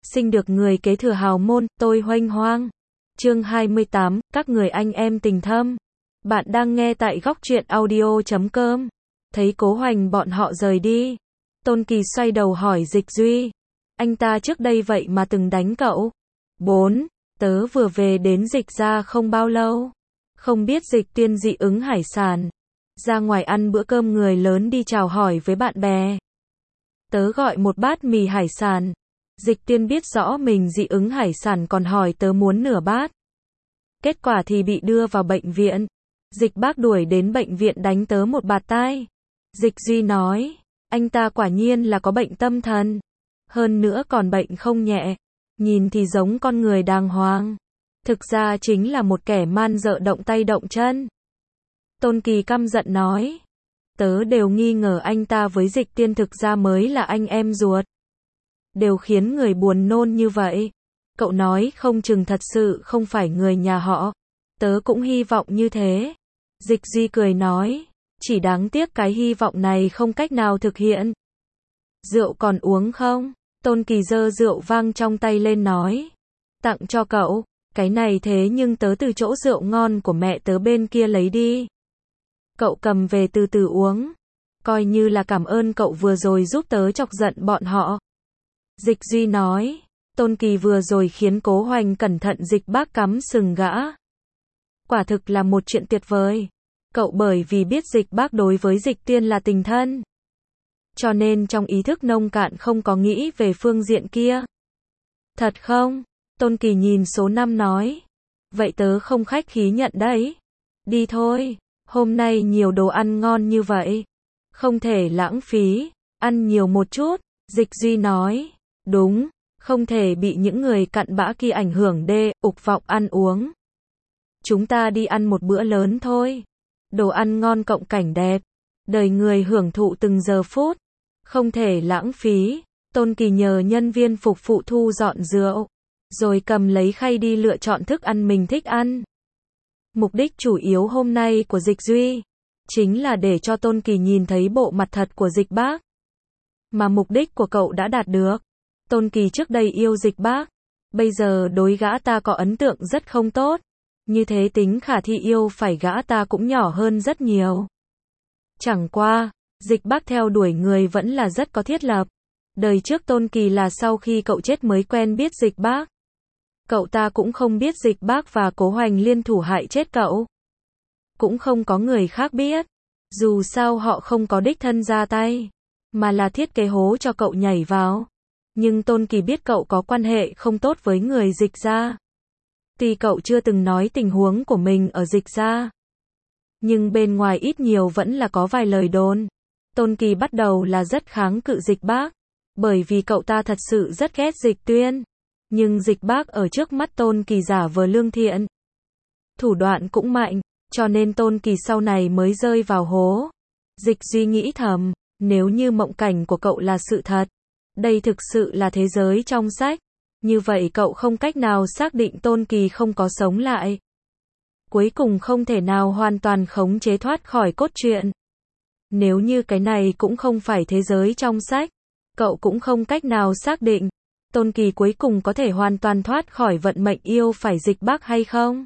sinh được người kế thừa hào môn, tôi huênh hoang. Chương 28, các người anh em tình thâm. Bạn đang nghe tại góc truyện audio.com. Thấy Cố Hoành bọn họ rời đi, Tôn Kỳ xoay đầu hỏi Dịch Duy. Anh ta trước đây vậy mà từng đánh cậu? 4. Tớ vừa về đến Dịch gia không bao lâu. Không biết Dịch Tiên dị ứng hải sản. Ra ngoài ăn bữa cơm người lớn đi chào hỏi với bạn bè. Tớ gọi một bát mì hải sản. Dịch Tiên biết rõ mình dị ứng hải sản còn hỏi tớ muốn nửa bát. Kết quả thì bị đưa vào bệnh viện. Dịch Bác đuổi đến bệnh viện đánh tớ một bạt tai. Dịch Duy nói, anh ta quả nhiên là có bệnh tâm thần. Hơn nữa còn bệnh không nhẹ. Nhìn thì giống con người đàng hoàng. Thực ra chính là một kẻ man dợ động tay động chân. Tôn Kỳ căm giận nói, tớ đều nghi ngờ anh ta với Dịch Tiên thực ra mới là anh em ruột. Đều khiến người buồn nôn như vậy. Cậu nói không chừng thật sự không phải người nhà họ. Tớ cũng hy vọng như thế. Dịch Duy cười nói, chỉ đáng tiếc cái hy vọng này không cách nào thực hiện. Rượu còn uống không? Tôn Kỳ giơ rượu vang trong tay lên nói, tặng cho cậu. Cái này thế nhưng tớ từ chỗ rượu ngon của mẹ tớ bên kia lấy đi. Cậu cầm về từ từ uống. Coi như là cảm ơn cậu vừa rồi giúp tớ chọc giận bọn họ. Dịch Duy nói, Tôn Kỳ vừa rồi khiến Cố Hoành cẩn thận Dịch Bác cắm sừng gã. Quả thực là một chuyện tuyệt vời. Cậu bởi vì biết Dịch Bác đối với Dịch Tiên là tình thân. Cho nên trong ý thức nông cạn không có nghĩ về phương diện kia. Thật không? Tôn Kỳ nhìn số 5 nói. Vậy tớ không khách khí nhận đấy. Đi thôi, hôm nay nhiều đồ ăn ngon như vậy. Không thể lãng phí, ăn nhiều một chút. Dịch Duy nói, đúng, không thể bị những người cặn bã kia ảnh hưởng ục vọng ăn uống. Chúng ta đi ăn một bữa lớn thôi. Đồ ăn ngon cộng cảnh đẹp. Đời người hưởng thụ từng giờ phút. Không thể lãng phí. Tôn Kỳ nhờ nhân viên phục vụ thu dọn rượu. Rồi cầm lấy khay đi lựa chọn thức ăn mình thích ăn. Mục đích chủ yếu hôm nay của Dịch Duy chính là để cho Tôn Kỳ nhìn thấy bộ mặt thật của Dịch Bác. Mà mục đích của cậu đã đạt được. Tôn Kỳ trước đây yêu Dịch Bác. Bây giờ đối gã ta có ấn tượng rất không tốt. Như thế tính khả thi yêu phải gã ta cũng nhỏ hơn rất nhiều. Chẳng qua, Dịch Bác theo đuổi người vẫn là rất có thiết lập. Đời trước Tôn Kỳ là sau khi cậu chết mới quen biết Dịch Bác. Cậu ta cũng không biết Dịch Bác và Cố Hoành liên thủ hại chết cậu. Cũng không có người khác biết. Dù sao họ không có đích thân ra tay. Mà là thiết kế hố cho cậu nhảy vào. Nhưng Tôn Kỳ biết cậu có quan hệ không tốt với người Dịch gia. Tuy cậu chưa từng nói tình huống của mình ở Dịch gia. Nhưng bên ngoài ít nhiều vẫn là có vài lời đồn. Tôn Kỳ bắt đầu là rất kháng cự Dịch Bác. Bởi vì cậu ta thật sự rất ghét Dịch Tuyên. Nhưng Dịch Bác ở trước mắt Tôn Kỳ giả vờ lương thiện. Thủ đoạn cũng mạnh. Cho nên Tôn Kỳ sau này mới rơi vào hố. Dịch Duy nghĩ thầm. Nếu như mộng cảnh của cậu là sự thật. Đây thực sự là thế giới trong sách. Như vậy cậu không cách nào xác định Tôn Kỳ không có sống lại. Cuối cùng không thể nào hoàn toàn khống chế thoát khỏi cốt truyện. Nếu như cái này cũng không phải thế giới trong sách. Cậu cũng không cách nào xác định. Tôn Kỳ cuối cùng có thể hoàn toàn thoát khỏi vận mệnh yêu phải Dịch Bác hay không?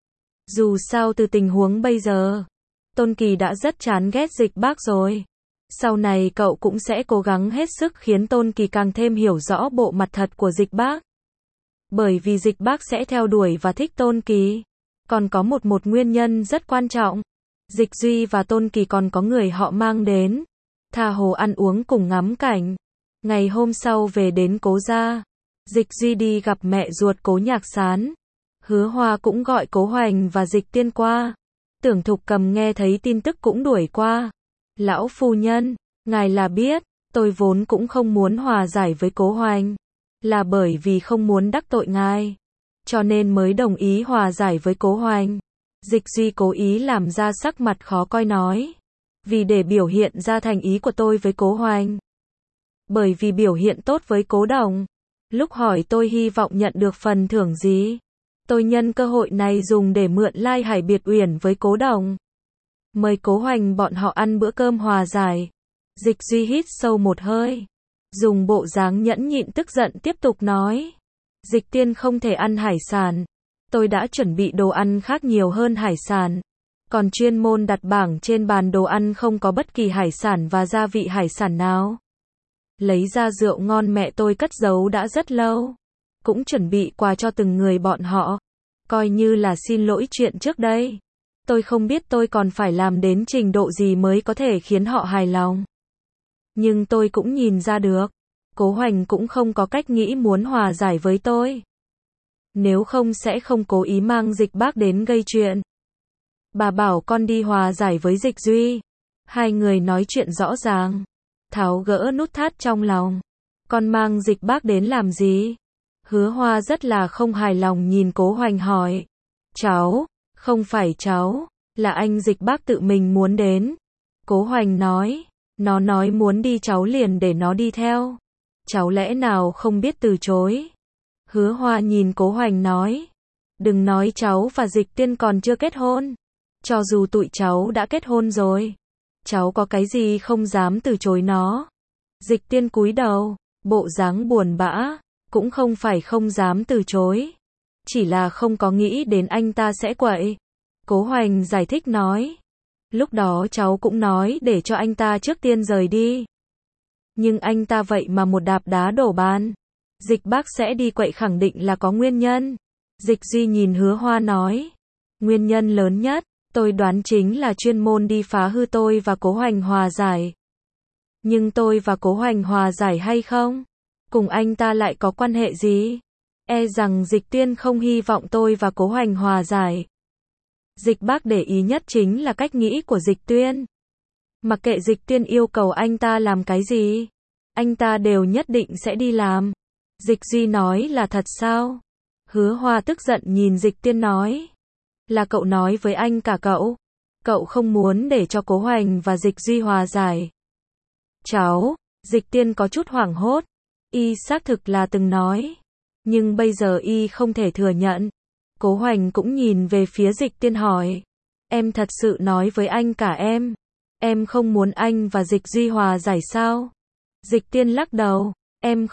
Dù sao từ tình huống bây giờ, Tôn Kỳ đã rất chán ghét Dịch Bác rồi. Sau này cậu cũng sẽ cố gắng hết sức khiến Tôn Kỳ càng thêm hiểu rõ bộ mặt thật của Dịch Bác. Bởi vì Dịch Bác sẽ theo đuổi và thích Tôn Kỳ. Còn có một nguyên nhân rất quan trọng. Dịch Duy và Tôn Kỳ còn có người họ mang đến. Tha hồ ăn uống cùng ngắm cảnh. Ngày hôm sau về đến Cố gia. Dịch Duy đi gặp mẹ ruột Cố Nhạc Sán. Hứa Hoa cũng gọi Cố Hoành và Dịch Tiên qua. Tưởng Thục Cầm nghe thấy tin tức cũng đuổi qua. Lão phu nhân, ngài là biết, tôi vốn cũng không muốn hòa giải với Cố Hoành. Là bởi vì không muốn đắc tội ngài. Cho nên mới đồng ý hòa giải với Cố Hoành. Dịch Duy cố ý làm ra sắc mặt khó coi nói. Vì để biểu hiện ra thành ý của tôi với Cố Hoành. Bởi vì biểu hiện tốt với Cố Đồng. Lúc hỏi tôi hy vọng nhận được phần thưởng gì. Tôi nhân cơ hội này dùng để mượn Lai Hải Biệt Uyển với Cố Đồng. Mời Cố Hoành bọn họ ăn bữa cơm hòa giải. Dịch Duy hít sâu một hơi. Dùng bộ dáng nhẫn nhịn tức giận tiếp tục nói. Dịch Tiên không thể ăn hải sản. Tôi đã chuẩn bị đồ ăn khác nhiều hơn hải sản. Còn chuyên môn đặt bảng trên bàn đồ ăn không có bất kỳ hải sản và gia vị hải sản nào. Lấy ra rượu ngon mẹ tôi cất giấu đã rất lâu. Cũng chuẩn bị quà cho từng người bọn họ. Coi như là xin lỗi chuyện trước đây. Tôi không biết tôi còn phải làm đến trình độ gì mới có thể khiến họ hài lòng. Nhưng tôi cũng nhìn ra được. Cố Hoành cũng không có cách nghĩ muốn hòa giải với tôi. Nếu không sẽ không cố ý mang Dịch Bác đến gây chuyện. Bà bảo con đi hòa giải với Dịch Duy. Hai người nói chuyện rõ ràng. Tháo gỡ nút thắt trong lòng. Con mang Dịch Bác đến làm gì? Hứa Hoa rất là không hài lòng nhìn Cố Hoành hỏi. Cháu, không phải cháu, là anh Dịch Bác tự mình muốn đến. Cố Hoành nói, nó nói muốn đi cháu liền để nó đi theo. Cháu lẽ nào không biết từ chối? Hứa Hoa nhìn Cố Hoành nói, đừng nói cháu và Dịch Tiên còn chưa kết hôn. Cho dù tụi cháu đã kết hôn rồi, cháu có cái gì không dám từ chối nó. Dịch Tiên cúi đầu, bộ dáng buồn bã, cũng không phải không dám từ chối. Chỉ là không có nghĩ đến anh ta sẽ quậy. Cố Hoành giải thích nói. Lúc đó cháu cũng nói để cho anh ta trước tiên rời đi. Nhưng anh ta vậy mà một đạp đá đổ bàn. Dịch Bác sẽ đi quậy khẳng định là có nguyên nhân. Dịch Duy nhìn Hứa Hoa nói. Nguyên nhân lớn nhất, tôi đoán chính là chuyên môn đi phá hư tôi và Cố Hoành hòa giải. Nhưng tôi và Cố Hoành hòa giải hay không? Cùng anh ta lại có quan hệ gì? E rằng Dịch Tiên không hy vọng tôi và Cố Hoành hòa giải. Dịch Bác để ý nhất chính là cách nghĩ của Dịch Tuyên. Mặc kệ Dịch Tiên yêu cầu anh ta làm cái gì, anh ta đều nhất định sẽ đi làm. Dịch Duy nói là thật sao? Hứa Hoa tức giận nhìn Dịch Tiên nói. Là cậu nói với anh cả cậu. Cậu không muốn để cho Cố Hoành và Dịch Duy hòa giải. Cháu, Dịch Tiên có chút hoảng hốt. Y xác thực là từng nói. Nhưng bây giờ Y không thể thừa nhận. Cố Hoành cũng nhìn về phía Dịch Tiên hỏi. Em thật sự nói với anh cả em. Em không muốn anh và Dịch Duy hòa giải sao? Dịch Tiên lắc đầu. Em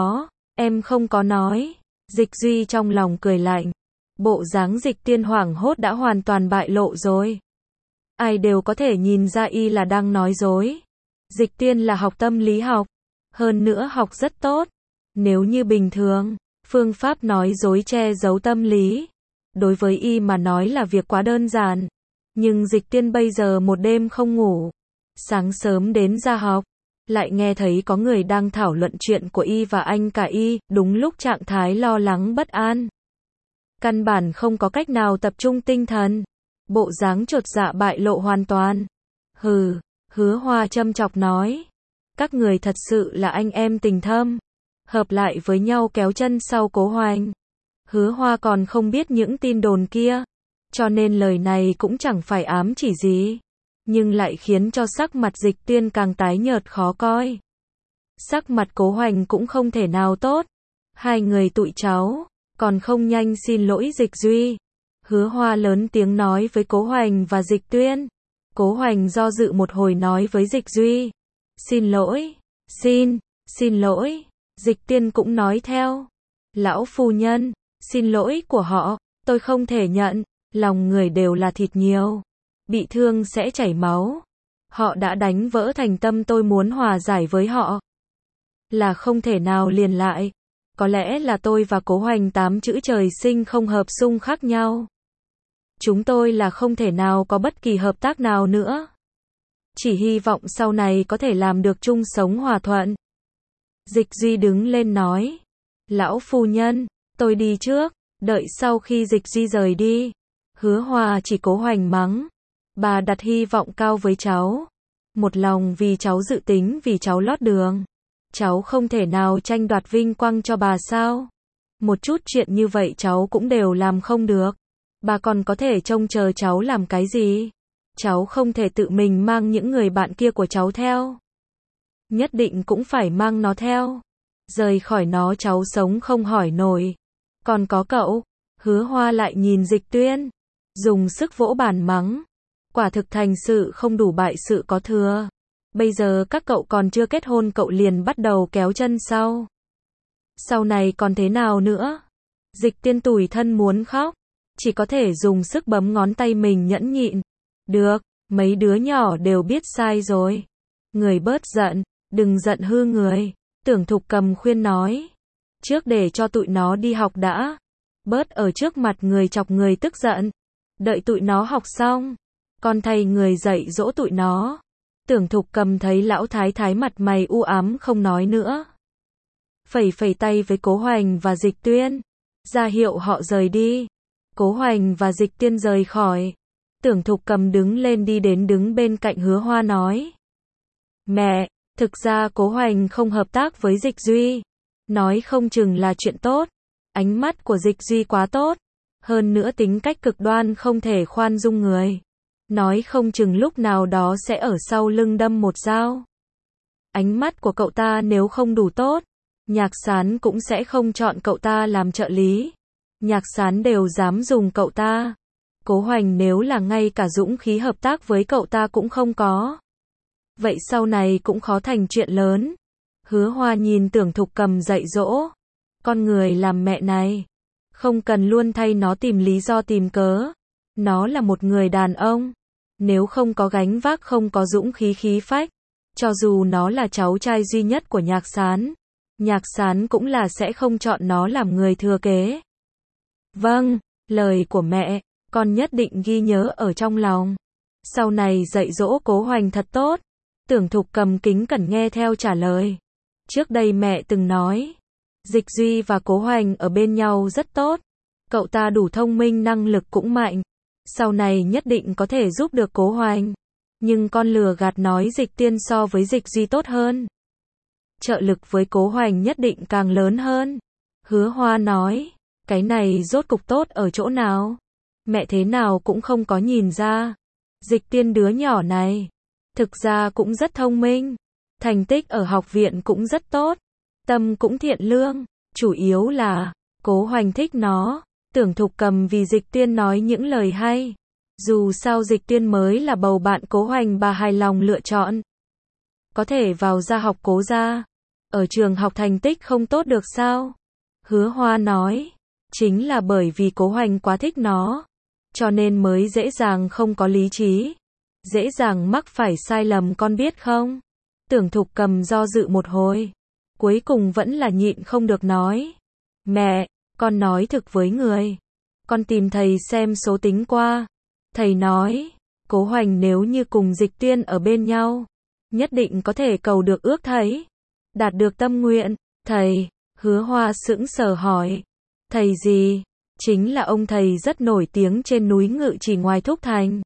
không có nói. Dịch Duy trong lòng cười lạnh. Bộ dáng Dịch Tiên hoảng hốt đã hoàn toàn bại lộ rồi. Ai đều có thể nhìn ra Y là đang nói dối. Dịch Tiên là học tâm lý học. Hơn nữa học rất tốt. Nếu như bình thường, phương pháp nói dối che giấu tâm lý, đối với Y mà nói là việc quá đơn giản. Nhưng Dịch Tiên bây giờ một đêm không ngủ. Sáng sớm đến ra học. Lại nghe thấy có người đang thảo luận chuyện của Y và anh cả Y, đúng lúc trạng thái lo lắng bất an. Căn bản không có cách nào tập trung tinh thần. Bộ dáng chột dạ bại lộ hoàn toàn. Hừ, Hứa Hoa châm chọc nói. Các người thật sự là anh em tình thâm. Hợp lại với nhau kéo chân sau Cố Hoành. Hứa Hoa còn không biết những tin đồn kia. Cho nên lời này cũng chẳng phải ám chỉ gì. Nhưng lại khiến cho sắc mặt Dịch Tiên càng tái nhợt khó coi. Sắc mặt Cố Hoành cũng không thể nào tốt. Hai người tụi cháu, còn không nhanh xin lỗi Dịch Duy. Hứa Hoa lớn tiếng nói với Cố Hoành và Dịch Tuyên. Cố Hoành do dự một hồi nói với Dịch Duy. Xin lỗi, xin lỗi. Dịch Tiên cũng nói theo. Lão phu nhân, xin lỗi của họ, tôi không thể nhận. Lòng người đều là thịt nhiều. Bị thương sẽ chảy máu. Họ đã đánh vỡ thành tâm tôi muốn hòa giải với họ. Là không thể nào liền lại. Có lẽ là tôi và Cố Hoành 8 chữ trời sinh không hợp xung khác nhau. Chúng tôi là không thể nào có bất kỳ hợp tác nào nữa. Chỉ hy vọng sau này có thể làm được chung sống hòa thuận. Dịch Duy đứng lên nói. Lão phu nhân, tôi đi trước. Đợi sau khi Dịch Duy rời đi. Hứa Hoa chỉ Cố Hoành mắng. Bà đặt hy vọng cao với cháu. Một lòng vì cháu dự tính vì cháu lót đường. Cháu không thể nào tranh đoạt vinh quang cho bà sao? Một chút chuyện như vậy cháu cũng đều làm không được. Bà còn có thể trông chờ cháu làm cái gì? Cháu không thể tự mình mang những người bạn kia của cháu theo. Nhất định cũng phải mang nó theo. Rời khỏi nó cháu sống không hỏi nổi. Còn có cậu. Hứa Hoa lại nhìn Dịch Tuyên. Dùng sức vỗ bàn mắng. Quả thực thành sự không đủ bại sự có thừa. Bây giờ các cậu còn chưa kết hôn cậu liền bắt đầu kéo chân sau. Sau này còn thế nào nữa? Dịch Tiên tủi thân muốn khóc, chỉ có thể dùng sức bấm ngón tay mình nhẫn nhịn. Được, mấy đứa nhỏ đều biết sai rồi. Người bớt giận, đừng giận hư người. Tưởng Thục Cầm khuyên nói. Trước để cho tụi nó đi học đã. Bớt ở trước mặt người chọc người tức giận. Đợi tụi nó học xong, con thay người dạy dỗ tụi nó. Tưởng Thục Cầm thấy lão thái thái mặt mày u ám không nói nữa. Phẩy phẩy tay với Cố Hoành và Dịch Tuyên, ra hiệu họ rời đi. Cố Hoành và Dịch Tuyên rời khỏi. Tưởng Thục Cầm đứng lên đi đến đứng bên cạnh Hứa Hoa nói. Mẹ, thực ra Cố Hoành không hợp tác với Dịch Duy. Nói không chừng là chuyện tốt. Ánh mắt của Dịch Duy quá tốt. Hơn nữa tính cách cực đoan không thể khoan dung người. Nói không chừng lúc nào đó sẽ ở sau lưng đâm một dao. Ánh mắt của cậu ta nếu không đủ tốt, Nhạc Sán cũng sẽ không chọn cậu ta làm trợ lý. Nhạc Sán đều dám dùng cậu ta. Cố Hoành nếu là ngay cả dũng khí hợp tác với cậu ta cũng không có, vậy sau này cũng khó thành chuyện lớn. Hứa Hoa nhìn Tưởng Thục Cầm dạy dỗ. Con người làm mẹ này, không cần luôn thay nó tìm lý do tìm cớ. Nó là một người đàn ông. Nếu không có gánh vác, không có dũng khí khí phách, cho dù nó là cháu trai duy nhất của Nhạc Sán, Nhạc Sán cũng là sẽ không chọn nó làm người thừa kế. Vâng, lời của mẹ, con nhất định ghi nhớ ở trong lòng. Sau này dạy dỗ Cố Hoành thật tốt. Tưởng Thục Cầm kính cẩn nghe theo trả lời. Trước đây mẹ từng nói, Dịch Duy và Cố Hoành ở bên nhau rất tốt. Cậu ta đủ thông minh, năng lực cũng mạnh. Sau này nhất định có thể giúp được Cố Hoành. Nhưng con lừa gạt nói Dịch Tiên so với Dịch Duy tốt hơn. Trợ lực với Cố Hoành nhất định càng lớn hơn. Hứa Hoa nói, cái này rốt cục tốt ở chỗ nào? Mẹ thế nào cũng không có nhìn ra. Dịch Tiên đứa nhỏ này, thực ra cũng rất thông minh. Thành tích ở học viện cũng rất tốt. Tâm cũng thiện lương. Chủ yếu là, Cố Hoành thích nó. Tưởng Thục Cầm vì Dịch Tiên nói những lời hay. Dù sao Dịch Tiên mới là bầu bạn Cố Hoành, bà hài lòng lựa chọn. Có thể vào gia học Cố gia. Ở trường học thành tích không tốt được sao? Hứa Hoa nói, chính là bởi vì Cố Hoành quá thích nó, cho nên mới dễ dàng không có lý trí, dễ dàng mắc phải sai lầm, con biết không? Tưởng Thục Cầm do dự một hồi, cuối cùng vẫn là nhịn không được nói. Mẹ, con nói thực với người. Con tìm thầy xem số tính qua. Thầy nói, Cố Hoành nếu như cùng Dịch Tiên ở bên nhau, nhất định có thể cầu được ước thầy, đạt được tâm nguyện. Thầy, Hứa Hoa sững sờ hỏi. Thầy gì? Chính là ông thầy rất nổi tiếng trên núi Ngự Chỉ ngoài Thúc Thành.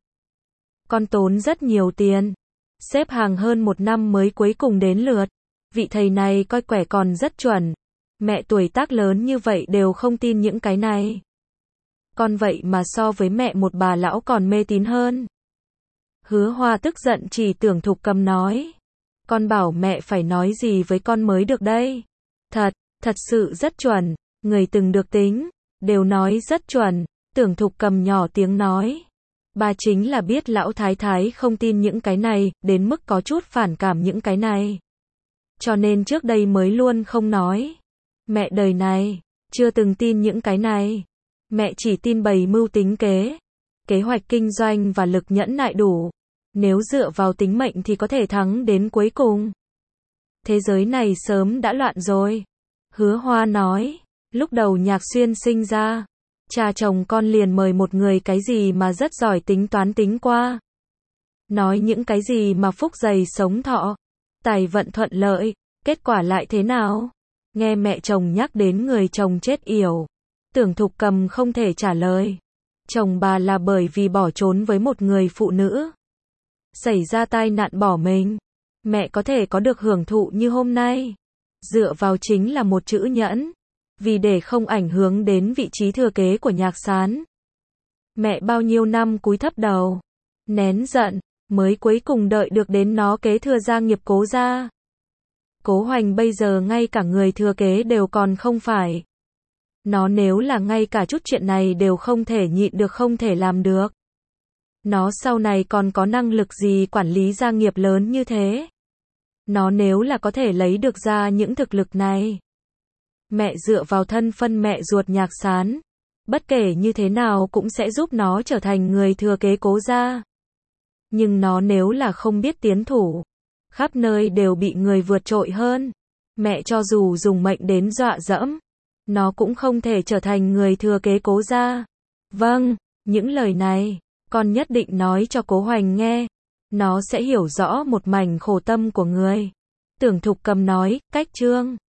Con tốn rất nhiều tiền, xếp hàng hơn 1 năm mới cuối cùng đến lượt. Vị thầy này coi quẻ còn rất chuẩn. Mẹ tuổi tác lớn như vậy đều không tin những cái này. Con vậy mà so với mẹ một bà lão còn mê tín hơn. Hứa Hoa tức giận chỉ Tưởng Thục Cầm nói. Con bảo mẹ phải nói gì với con mới được đây? Thật sự rất chuẩn. Người từng được tính, đều nói rất chuẩn. Tưởng Thục Cầm nhỏ tiếng nói. Bà chính là biết lão thái thái không tin những cái này, đến mức có chút phản cảm những cái này. Cho nên trước đây mới luôn không nói. Mẹ đời này, chưa từng tin những cái này. Mẹ chỉ tin bày mưu tính kế, kế hoạch kinh doanh và lực nhẫn nại đủ. Nếu dựa vào tính mệnh thì có thể thắng đến cuối cùng. Thế giới này sớm đã loạn rồi. Hứa Hoa nói, lúc đầu Nhạc Xuyên sinh ra, cha chồng con liền mời một người cái gì mà rất giỏi tính toán tính qua. Nói những cái gì mà phúc dày sống thọ, tài vận thuận lợi, kết quả lại thế nào? Nghe mẹ chồng nhắc đến người chồng chết yểu, Tưởng Thục Cầm không thể trả lời. Chồng bà là bởi vì bỏ trốn với một người phụ nữ, xảy ra tai nạn bỏ mình. Mẹ có thể có được hưởng thụ như hôm nay, dựa vào chính là một chữ nhẫn. Vì để không ảnh hưởng đến vị trí thừa kế của Nhạc Sán, mẹ bao nhiêu năm cúi thấp đầu, nén giận, mới cuối cùng đợi được đến nó kế thừa gia nghiệp Cố gia. Cố Hoành bây giờ ngay cả người thừa kế đều còn không phải. Nó nếu là ngay cả chút chuyện này đều không thể nhịn được, không thể làm được, nó sau này còn có năng lực gì quản lý gia nghiệp lớn như thế? Nó nếu là có thể lấy được ra những thực lực này. Mẹ dựa vào thân phân mẹ ruột Nhạc Sán. Bất kể như thế nào cũng sẽ giúp nó trở thành người thừa kế Cố gia. Nhưng nó nếu là không biết tiến thủ, khắp nơi đều bị người vượt trội hơn. Mẹ cho dù dùng mệnh đến dọa dẫm, nó cũng không thể trở thành người thừa kế Cố gia. Vâng, những lời này, con nhất định nói cho Cố Hoành nghe. Nó sẽ hiểu rõ một mảnh khổ tâm của người. Tưởng Thục Cầm nói, cách chương